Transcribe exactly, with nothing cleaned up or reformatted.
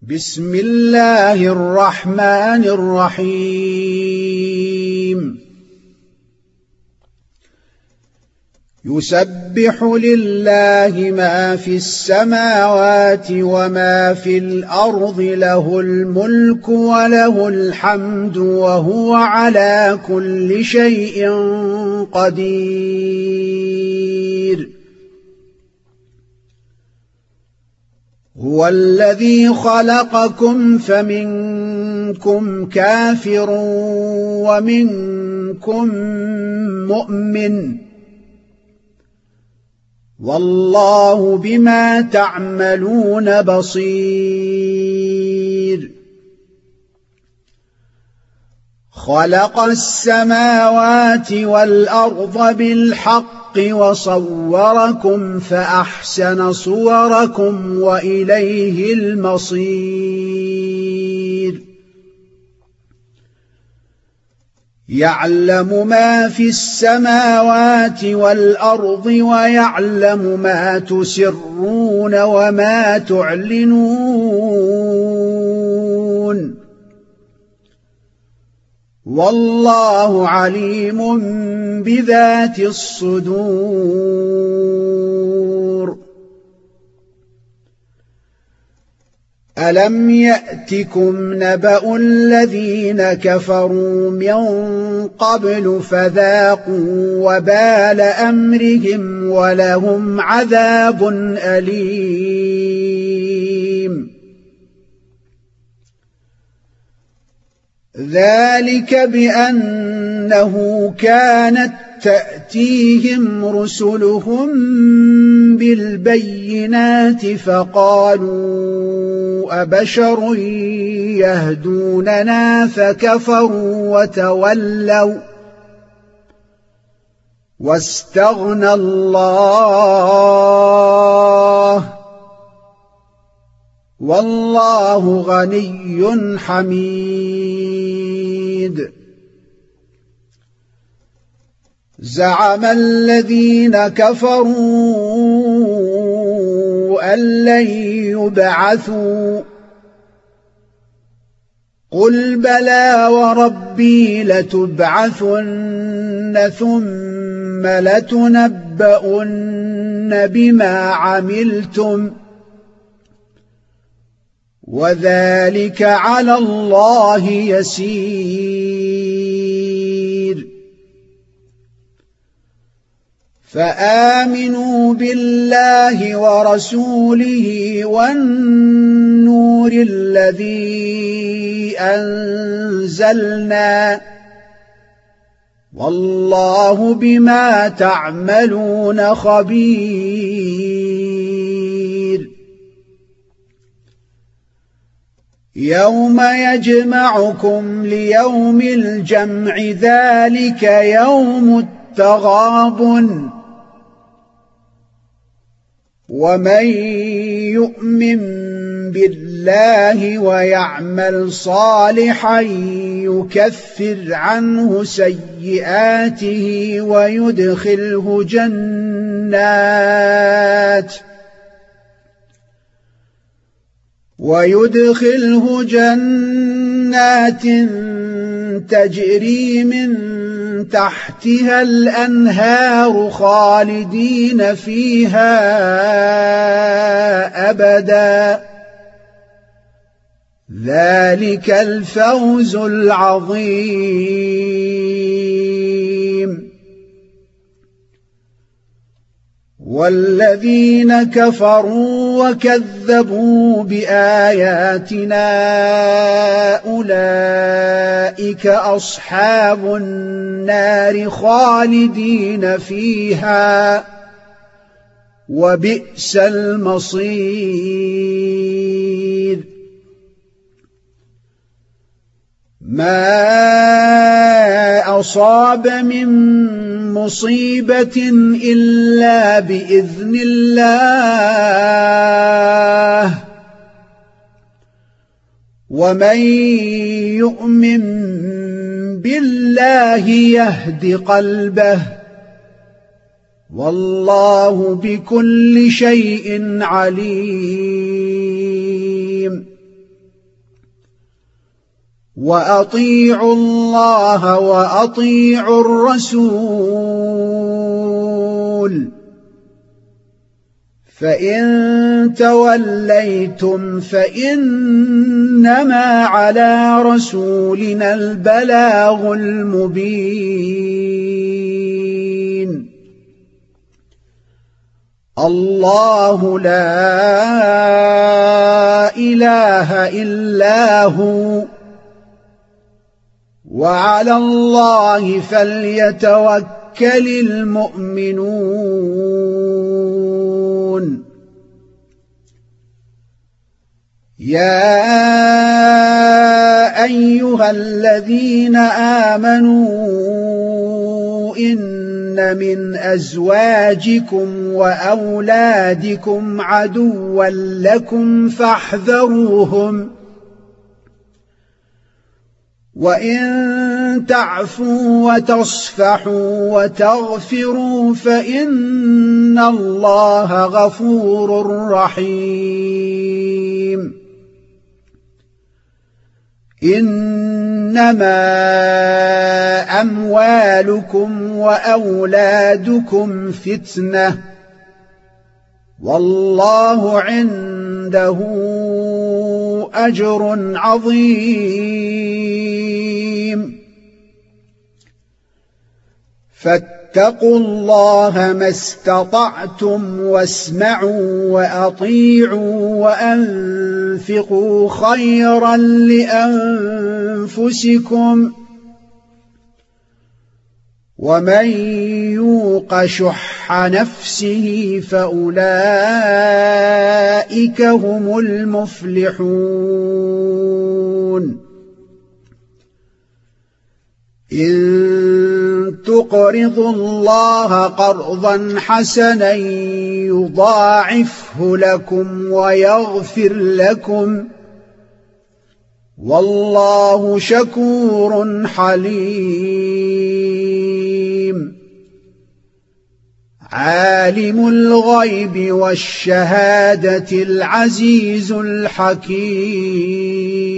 بسم الله الرحمن الرحيم يسبح لله ما في السماوات وما في الأرض له الملك وله الحمد وهو على كل شيء قدير هو الذي خلقكم فمنكم كافر ومنكم مؤمن والله بما تعملون بصير خلق السماوات والأرض بالحق وصوركم فأحسن صوركم وإليه المصير يعلم ما في السماوات والأرض ويعلم ما تسرون وما تعلنون والله عليم بذات الصدور ألم يأتكم نبأ الذين كفروا من قبل فذاقوا وبال أمرهم ولهم عذاب أليم ذلك بأنه كانت تأتيهم رسلهم بالبينات فقالوا أبشر يهدوننا فكفروا وتولوا واستغنى الله والله غني حميد زعم الذين كفروا أن لن يبعثوا قل بلى وربي لتبعثن ثم لتنبؤن بما عملتم وذلك على الله يسير فآمنوا بالله ورسوله والنور الذي أنزلنا والله بما تعملون خبير يوم يجمعكم ليوم الجمع ذلك يوم التغابن ومن يؤمن بالله ويعمل صالحا يكفر عنه سيئاته ويدخله جنات ويدخله جنات تجري من تحتها الأنهار خالدين فيها أبدا ذلك الفوز العظيم والذين كفروا وكذبوا بآياتنا أولئك أصحاب النار خالدين فيها وبئس المصير ما أصاب من مصيبة إلا بإذن الله ومن يؤمن بالله يهد قلبه والله بكل شيء عليم وأطيعوا الله وأطيعوا الرسول فإن توليتم فإنما على رسولنا البلاغ المبين الله لا إله إلا هو وعلى الله فليتوكل المؤمنون يا أيها الذين آمنوا إن من أزواجكم وأولادكم عدوا لكم فاحذروهم وإن تعفوا وتصفحوا وتغفروا فإن الله غفور رحيم إنما أموالكم وأولادكم فتنة والله عنده أجر عظيم فاتقوا الله ما استطعتم واسمعوا وأطيعوا وأنفقوا خيرا لأنفسكم ومن يوق شح نفسه فأولئك هم المفلحون إن تقرضوا الله قرضا حسنا يضاعفه لكم ويغفر لكم والله شكور حليم عالم الغيب والشهادة العزيز الحكيم